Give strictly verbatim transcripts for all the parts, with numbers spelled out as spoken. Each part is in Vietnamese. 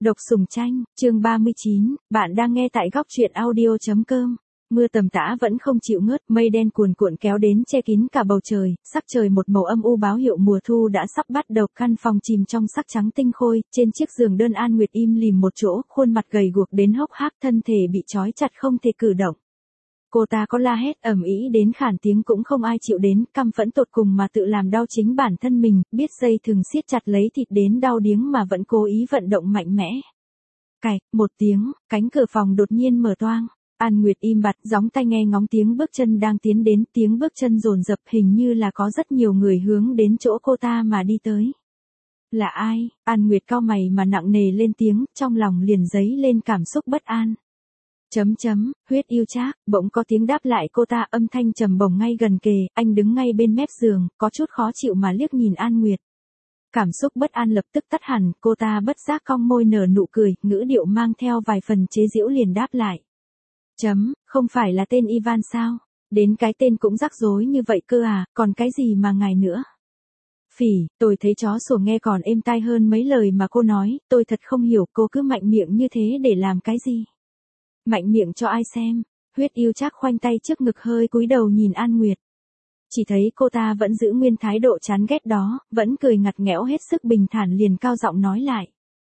Độc sủng tranh, chương ba mươi chín, bạn đang nghe tại góc truyện audio chấm com. Mưa tầm tã vẫn không chịu ngớt, mây đen cuồn cuộn kéo đến che kín cả bầu trời, sắc trời một màu âm u báo hiệu mùa thu đã sắp bắt đầu. Căn phòng chìm trong sắc trắng tinh khôi, trên chiếc giường đơn An Nguyệt im lìm một chỗ, khuôn mặt gầy guộc đến hốc hác, thân thể bị trói chặt không thể cử động. Cô ta có la hét ầm ĩ đến khản tiếng cũng không ai chịu đến, căm phẫn tột cùng mà tự làm đau chính bản thân mình, biết dây thừng siết chặt lấy thịt đến đau điếng mà vẫn cố ý vận động mạnh mẽ. Cạch, một tiếng, cánh cửa phòng đột nhiên mở toang. An Nguyệt im bặt, gióng tai nghe ngóng tiếng bước chân đang tiến đến, tiếng bước chân dồn dập, hình như là có rất nhiều người hướng đến chỗ cô ta mà đi tới. Là ai? An Nguyệt cau mày mà nặng nề lên tiếng, trong lòng liền dấy lên cảm xúc bất an. Chấm chấm, huyết yêu trác, bỗng có tiếng đáp lại cô ta, âm thanh trầm bổng ngay gần kề, anh đứng ngay bên mép giường, có chút khó chịu mà liếc nhìn An Nguyệt. Cảm xúc bất an lập tức tắt hẳn, cô ta bất giác cong môi nở nụ cười, ngữ điệu mang theo vài phần chế giễu liền đáp lại. Chấm, không phải là tên Ivan sao? Đến cái tên cũng rắc rối như vậy cơ à, còn cái gì mà ngài nữa? Phỉ, tôi thấy chó sủa nghe còn êm tai hơn mấy lời mà cô nói, tôi thật không hiểu cô cứ mạnh miệng như thế để làm cái gì? Mạnh miệng cho ai xem? Huyết yêu trác khoanh tay trước ngực hơi cúi đầu nhìn An Nguyệt. Chỉ thấy cô ta vẫn giữ nguyên thái độ chán ghét đó, vẫn cười ngặt nghẽo hết sức bình thản liền cao giọng nói lại.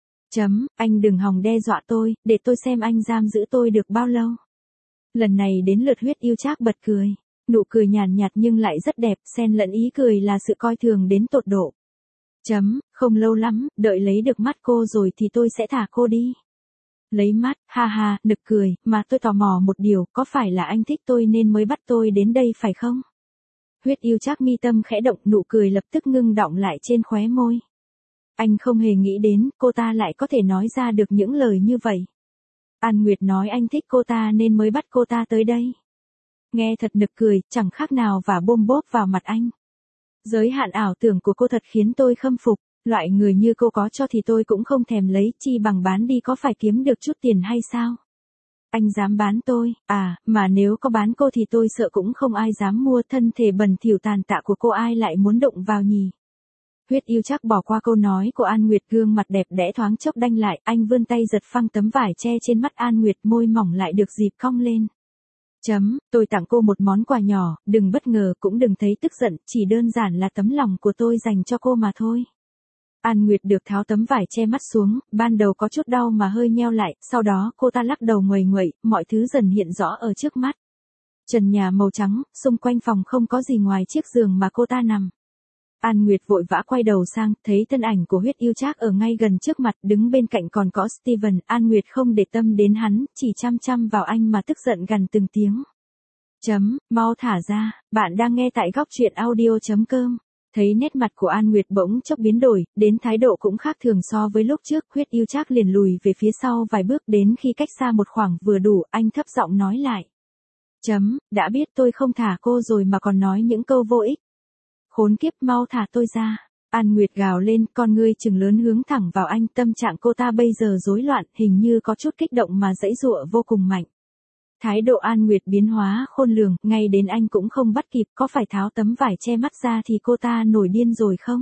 Chấm, anh đừng hòng đe dọa tôi, để tôi xem anh giam giữ tôi được bao lâu. Lần này đến lượt huyết yêu trác bật cười. Nụ cười nhàn nhạt nhưng lại rất đẹp, xen lẫn ý cười là sự coi thường đến tột độ. Chấm, không lâu lắm, đợi lấy được mắt cô rồi thì tôi sẽ thả cô đi. Lấy mắt, ha ha, nực cười, mà tôi tò mò một điều, có phải là anh thích tôi nên mới bắt tôi đến đây phải không? Huyết yêu trác mi tâm khẽ động, nụ cười lập tức ngưng đọng lại trên khóe môi. Anh không hề nghĩ đến, cô ta lại có thể nói ra được những lời như vậy. An Nguyệt nói anh thích cô ta nên mới bắt cô ta tới đây. Nghe thật nực cười, chẳng khác nào và bôm bốp vào mặt anh. Giới hạn ảo tưởng của cô thật khiến tôi khâm phục. Loại người như cô có cho thì tôi cũng không thèm lấy, chi bằng bán đi có phải kiếm được chút tiền hay sao? Anh dám bán tôi, à, mà nếu có bán cô thì tôi sợ cũng không ai dám mua, thân thể bẩn thỉu tàn tạ của cô ai lại muốn động vào nhỉ? Huyết yêu trác bỏ qua câu nói của An Nguyệt, gương mặt đẹp đẽ thoáng chốc đanh lại, anh vươn tay giật phăng tấm vải che trên mắt An Nguyệt, môi mỏng lại được dịp cong lên. Chấm, tôi tặng cô một món quà nhỏ, đừng bất ngờ cũng đừng thấy tức giận, chỉ đơn giản là tấm lòng của tôi dành cho cô mà thôi. An Nguyệt được tháo tấm vải che mắt xuống, ban đầu có chút đau mà hơi nheo lại, sau đó cô ta lắc đầu nguầy nguậy, mọi thứ dần hiện rõ ở trước mắt. Trần nhà màu trắng, xung quanh phòng không có gì ngoài chiếc giường mà cô ta nằm. An Nguyệt vội vã quay đầu sang, thấy thân ảnh của huyết yêu trác ở ngay gần trước mặt, đứng bên cạnh còn có Steven. An Nguyệt không để tâm đến hắn, chỉ chăm chăm vào anh mà tức giận gằn từng tiếng. Chấm, mau thả ra, bạn đang nghe tại góc truyện audio chấm com. Thấy nét mặt của An Nguyệt bỗng chốc biến đổi, đến thái độ cũng khác thường so với lúc trước, huyết yêu trác liền lùi về phía sau vài bước, đến khi cách xa một khoảng vừa đủ, anh thấp giọng nói lại. Chấm, đã biết tôi không thả cô rồi mà còn nói những câu vô ích. Khốn kiếp, mau thả tôi ra. An Nguyệt gào lên, con ngươi trừng lớn hướng thẳng vào anh, tâm trạng cô ta bây giờ rối loạn, hình như có chút kích động mà giãy giụa vô cùng mạnh. Thái độ An Nguyệt biến hóa khôn lường, ngay đến anh cũng không bắt kịp, có phải tháo tấm vải che mắt ra thì cô ta nổi điên rồi không?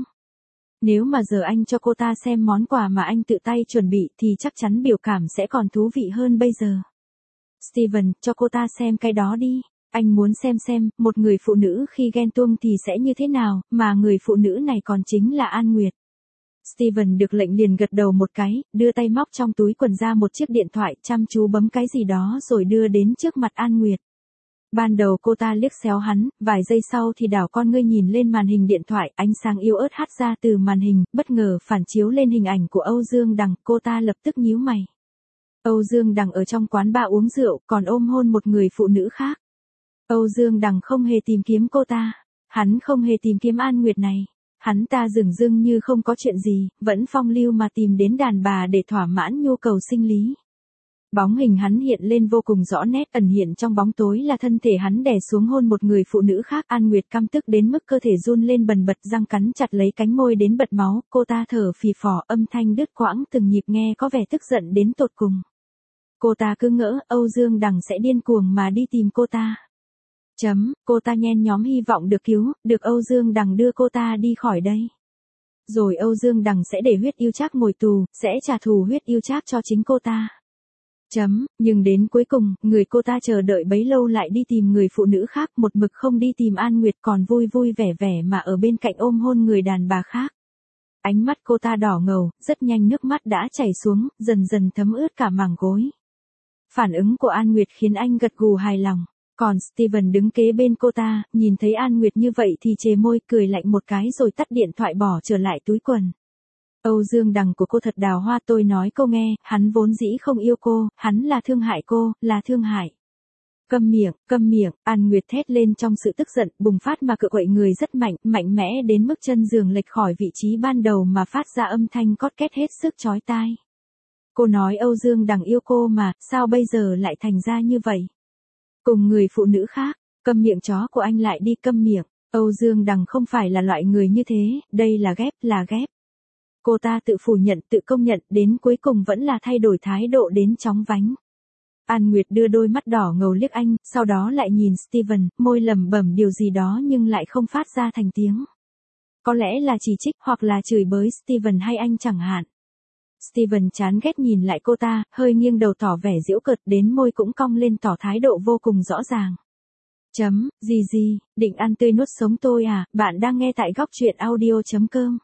Nếu mà giờ anh cho cô ta xem món quà mà anh tự tay chuẩn bị thì chắc chắn biểu cảm sẽ còn thú vị hơn bây giờ. Steven, cho cô ta xem cái đó đi. Anh muốn xem xem, một người phụ nữ khi ghen tuông thì sẽ như thế nào, mà người phụ nữ này còn chính là An Nguyệt. Steven được lệnh liền gật đầu một cái, đưa tay móc trong túi quần ra một chiếc điện thoại, chăm chú bấm cái gì đó rồi đưa đến trước mặt An Nguyệt. Ban đầu cô ta liếc xéo hắn, vài giây sau thì đảo con ngươi nhìn lên màn hình điện thoại, ánh sáng yếu ớt hắt ra từ màn hình, bất ngờ phản chiếu lên hình ảnh của Âu Dương Đằng, cô ta lập tức nhíu mày. Âu Dương Đằng ở trong quán bar uống rượu, còn ôm hôn một người phụ nữ khác. Âu Dương Đằng không hề tìm kiếm cô ta, hắn không hề tìm kiếm An Nguyệt này. Hắn ta dửng dưng như không có chuyện gì, vẫn phong lưu mà tìm đến đàn bà để thỏa mãn nhu cầu sinh lý. Bóng hình hắn hiện lên vô cùng rõ nét, ẩn hiện trong bóng tối là thân thể hắn đè xuống hôn một người phụ nữ khác. An Nguyệt căm tức đến mức cơ thể run lên bần bật, răng cắn chặt lấy cánh môi đến bật máu, cô ta thở phì phò, âm thanh đứt quãng từng nhịp nghe có vẻ tức giận đến tột cùng. Cô ta cứ ngỡ Âu Dương Đằng sẽ điên cuồng mà đi tìm cô ta. Chấm, cô ta nhen nhóm hy vọng được cứu, được Âu Dương Đằng đưa cô ta đi khỏi đây. rồi Âu Dương Đằng sẽ để huyết yêu trác ngồi tù, sẽ trả thù huyết yêu trác cho chính cô ta. Chấm, nhưng đến cuối cùng, người cô ta chờ đợi bấy lâu lại đi tìm người phụ nữ khác, một mực không đi tìm An Nguyệt còn vui vui vẻ vẻ mà ở bên cạnh ôm hôn người đàn bà khác. Ánh mắt cô ta đỏ ngầu, rất nhanh nước mắt đã chảy xuống, dần dần thấm ướt cả màng gối. Phản ứng của An Nguyệt khiến anh gật gù hài lòng. Còn Steven đứng kế bên cô ta, nhìn thấy An Nguyệt như vậy thì chề môi cười lạnh một cái rồi tắt điện thoại bỏ trở lại túi quần. Âu Dương Đằng của cô thật đào hoa, tôi nói cô nghe, hắn vốn dĩ không yêu cô, hắn là thương hại cô, là thương hại. Câm miệng, câm miệng, An Nguyệt thét lên trong sự tức giận, bùng phát mà cự quậy người rất mạnh, mạnh mẽ đến mức chân giường lệch khỏi vị trí ban đầu mà phát ra âm thanh cót két hết sức chói tai. Cô nói Âu Dương Đằng yêu cô mà, sao bây giờ lại thành ra như vậy? Cùng người phụ nữ khác, câm miệng chó của anh lại đi, câm miệng, Âu Dương Đằng không phải là loại người như thế, đây là ghép, là ghép. Cô ta tự phủ nhận, tự công nhận, đến cuối cùng vẫn là thay đổi thái độ đến chóng vánh. An Nguyệt đưa đôi mắt đỏ ngầu liếc anh, sau đó lại nhìn Steven, môi lẩm bẩm điều gì đó nhưng lại không phát ra thành tiếng. Có lẽ là chỉ trích hoặc là chửi bới Steven hay anh chẳng hạn. Steven chán ghét nhìn lại cô ta, hơi nghiêng đầu tỏ vẻ giễu cợt, đến môi cũng cong lên tỏ thái độ vô cùng rõ ràng. Chấm, gì gì, định ăn tươi nuốt sống tôi à, bạn đang nghe tại góc truyện audio chấm com.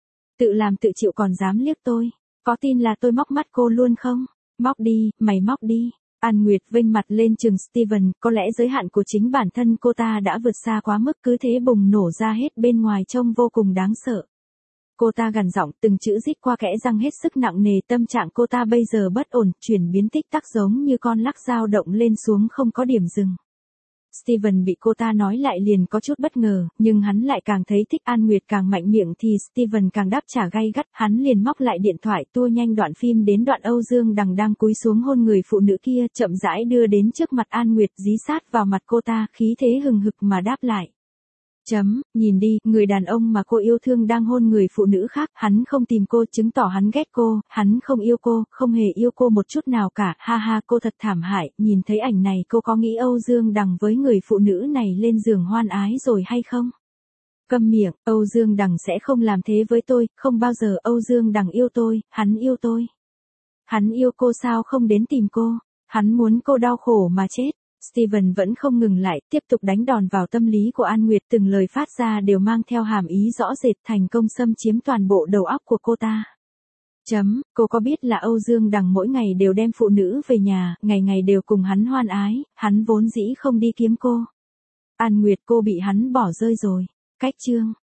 Tự làm tự chịu còn dám liếc tôi, có tin là tôi móc mắt cô luôn không? Móc đi, mày móc đi. An Nguyệt vênh mặt lên chừng Steven, có lẽ giới hạn của chính bản thân cô ta đã vượt xa quá mức, cứ thế bùng nổ ra hết bên ngoài trông vô cùng đáng sợ. Cô ta gằn giọng, từng chữ rít qua kẽ răng hết sức nặng nề, tâm trạng cô ta bây giờ bất ổn, chuyển biến tích tắc giống như con lắc dao động lên xuống không có điểm dừng. Steven bị cô ta nói lại liền có chút bất ngờ, nhưng hắn lại càng thấy thích. An Nguyệt càng mạnh miệng thì Steven càng đáp trả gay gắt, hắn liền móc lại điện thoại tua nhanh đoạn phim đến đoạn Âu Dương Đằng đang cúi xuống hôn người phụ nữ kia, chậm rãi đưa đến trước mặt An Nguyệt, dí sát vào mặt cô ta, khí thế hừng hực mà đáp lại. Chấm, nhìn đi, người đàn ông mà cô yêu thương đang hôn người phụ nữ khác, hắn không tìm cô, chứng tỏ hắn ghét cô, hắn không yêu cô, không hề yêu cô một chút nào cả, ha ha, cô thật thảm hại. Nhìn thấy ảnh này cô có nghĩ Âu Dương Đằng với người phụ nữ này lên giường hoan ái rồi hay không? Câm miệng, Âu Dương Đằng sẽ không làm thế với tôi, không bao giờ. Âu Dương Đằng yêu tôi, hắn yêu tôi. Hắn yêu cô sao không đến tìm cô, hắn muốn cô đau khổ mà chết. Steven vẫn không ngừng lại, tiếp tục đánh đòn vào tâm lý của An Nguyệt, từng lời phát ra đều mang theo hàm ý rõ rệt, thành công xâm chiếm toàn bộ đầu óc của cô ta. Chấm, cô có biết là Âu Dương Đằng mỗi ngày đều đem phụ nữ về nhà, ngày ngày đều cùng hắn hoan ái, hắn vốn dĩ không đi kiếm cô. An Nguyệt, cô bị hắn bỏ rơi rồi. Cách chương.